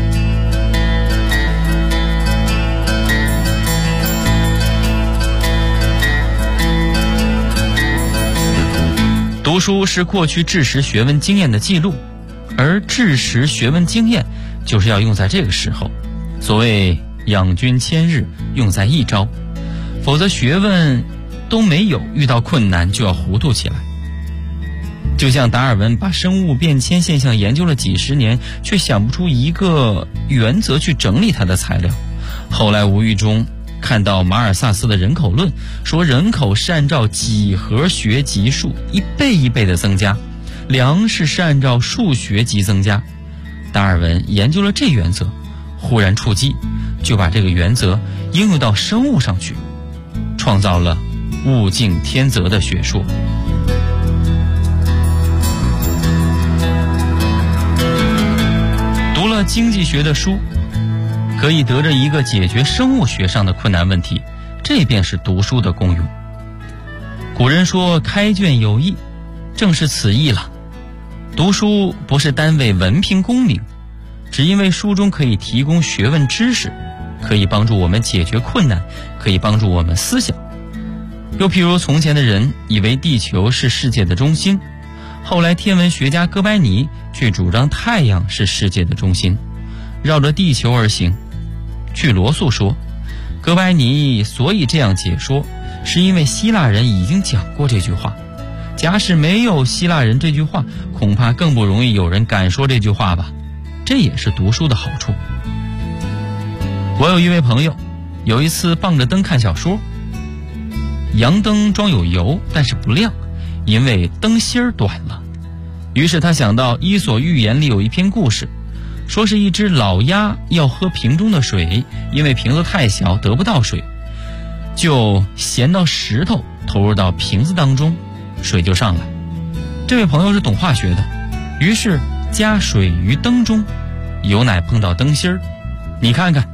读书是过去知识学问经验的记录，而知识学问经验就是要用在这个时候。所谓养军千日，用在一朝，否则学问都没有，遇到困难就要糊涂起来。就像达尔文把生物变迁现象研究了几十年，却想不出一个原则去整理它的材料。后来无意中看到马尔萨斯的人口论，说人口是按照几何学级数一倍一倍的增加，粮食是按照数学级增加。达尔文研究了这原则，忽然触机，就把这个原则应用到生物上去，创造了物竞天择的学说。读了经济学的书，可以得着一个解决生物学上的困难问题，这便是读书的功用。古人说开卷有益，正是此意了。读书不是单为文凭功名，只因为书中可以提供学问知识，可以帮助我们解决困难，可以帮助我们思想。又譬如从前的人以为地球是世界的中心，后来天文学家哥白尼却主张太阳是世界的中心，绕着地球而行。据罗素说，哥白尼所以这样解说，是因为希腊人已经讲过这句话。假使没有希腊人这句话，恐怕更不容易有人敢说这句话吧。这也是读书的好处。我有一位朋友，有一次傍着灯看小说，洋灯装有油，但是不亮，因为灯芯儿短了。于是他想到《伊索寓言》里有一篇故事，说是一只老鸭要喝瓶中的水，因为瓶子太小得不到水，就衔到石头投入到瓶子当中，水就上来。这位朋友是懂化学的，于是加水于灯中，油乃碰到灯芯儿。你看看，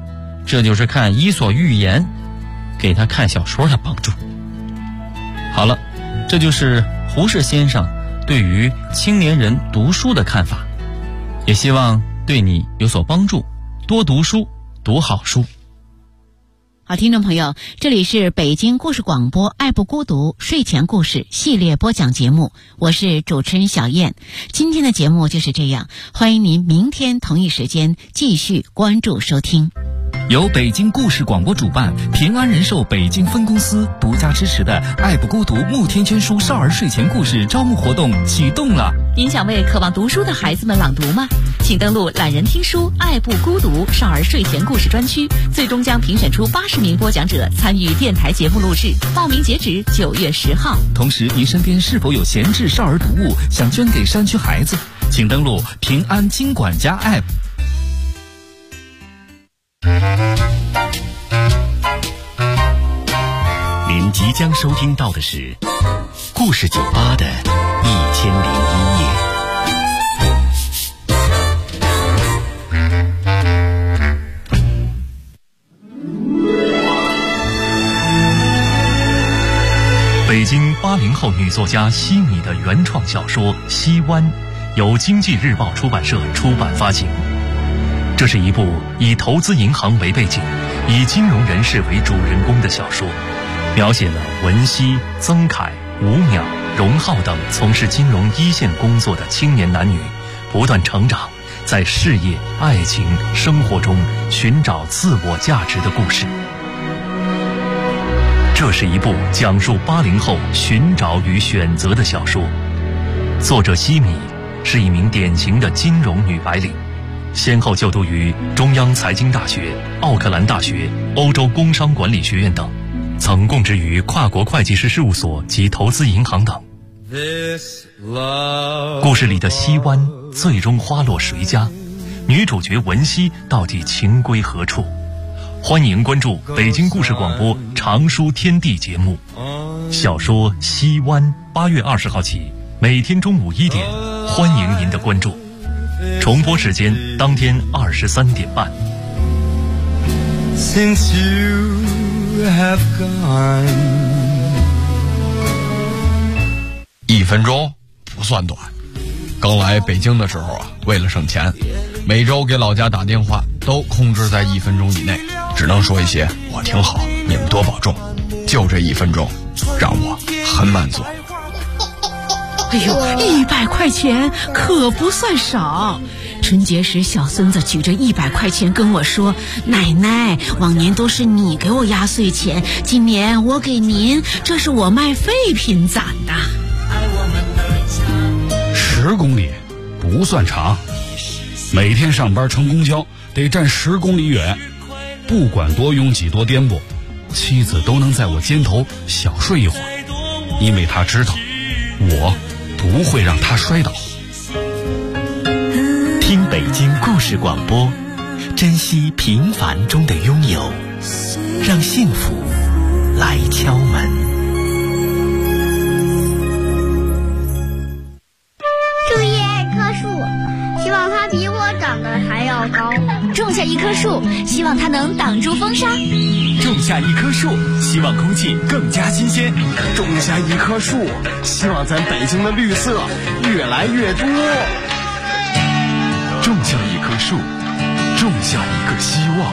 这就是看《伊索寓言》给他看小说的帮助。好了，这就是胡适先生对于青年人读书的看法，也希望对你有所帮助。多读书，读好书。 好，听众朋友，这里是北京故事广播爱不孤独睡前故事系列播讲节目，我是主持人小燕。今天的节目就是这样，欢迎您明天同一时间继续关注收听。 由北京故事广播主办，平安人寿北京分公司独家支持的爱不孤独慕天娟书少儿睡前故事招募活动启动了。 您想为渴望读书的孩子们朗读吗？请登录懒人听书爱不孤独少儿睡前故事专区，最终将评选出80名播讲者参与电台节目录制，报名截止9月10号。 同时，您身边是否有闲置少儿读物想捐给山区孩子？请登录平安金管家 App。 您即将收听到的是故事酒吧的1001夜。 北京80后女作家西米的原创小说《西湾》，由经济日报出版社出版发行。这是一部以投资银行为背景，以金融人士为主人公的小说，描写了文熙、曾凯、吴淼、荣浩等从事金融一线工作的青年男女不断成长，在事业、爱情、生活中寻找自我价值的故事。这是一部讲述80后寻找与选择的小说。作者西米是一名典型的金融女白领，先后就读于中央财经大学、奥克兰大学、欧洲工商管理学院等，曾供职于跨国会计师事务所及投资银行等。故事里的西湾最终花落谁家？女主角文熙到底情归何处？欢迎关注北京故事广播长书天地节目，小说《西湾》8月20号起，每天中午1点，欢迎您的关注。重播时间当天23点半。 Since you have gone， 1分钟不算短。刚来北京的时候啊，为了省钱，每周给老家打电话都控制在1分钟以内，只能说一些我挺好，你们多保重。就这1分钟，让我很满足。 哎呦，100块钱可不算少。春节时，小孙子举着100块钱跟我说：“奶奶，往年都是你给我压岁钱，今年我给您，这是我卖废品攒的。 ”10公里不算长，每天上班乘公交得站10公里远，不管多拥挤多颠簸，妻子都能在我肩头小睡一会儿，因为她知道我不会让她摔倒。 听北京故事广播，珍惜平凡中的拥有，让幸福来敲门。 种1棵树，希望它比我长得还要高。 种下1棵树，希望它能挡住风沙。 种下1棵树，希望空气更加新鲜。 种下1棵树，希望咱北京的绿色越来越多。 种下1棵树，种下一个希望。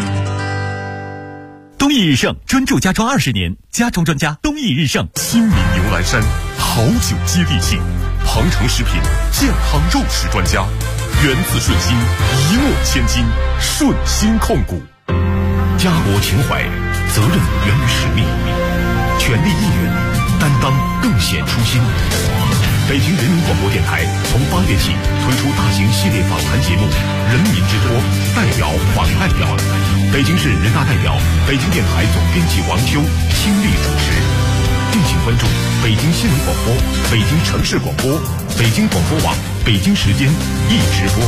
东益日盛专注家装20年，家装专家东益日盛。 新民牛栏山好酒接地气，庞城食品健康肉食专家，源自顺心，一诺千金，顺心控股。家国情怀，责任源于使命，全力意愿，担当更显初心。北京人民广播电台从8月起推出大型系列访谈节目《人民之托》，代表访代表。北京市人大代表、北京电台总编辑王秋倾力主持。敬请关注北京新闻广播、北京城市广播、北京广播网北京时间一直播。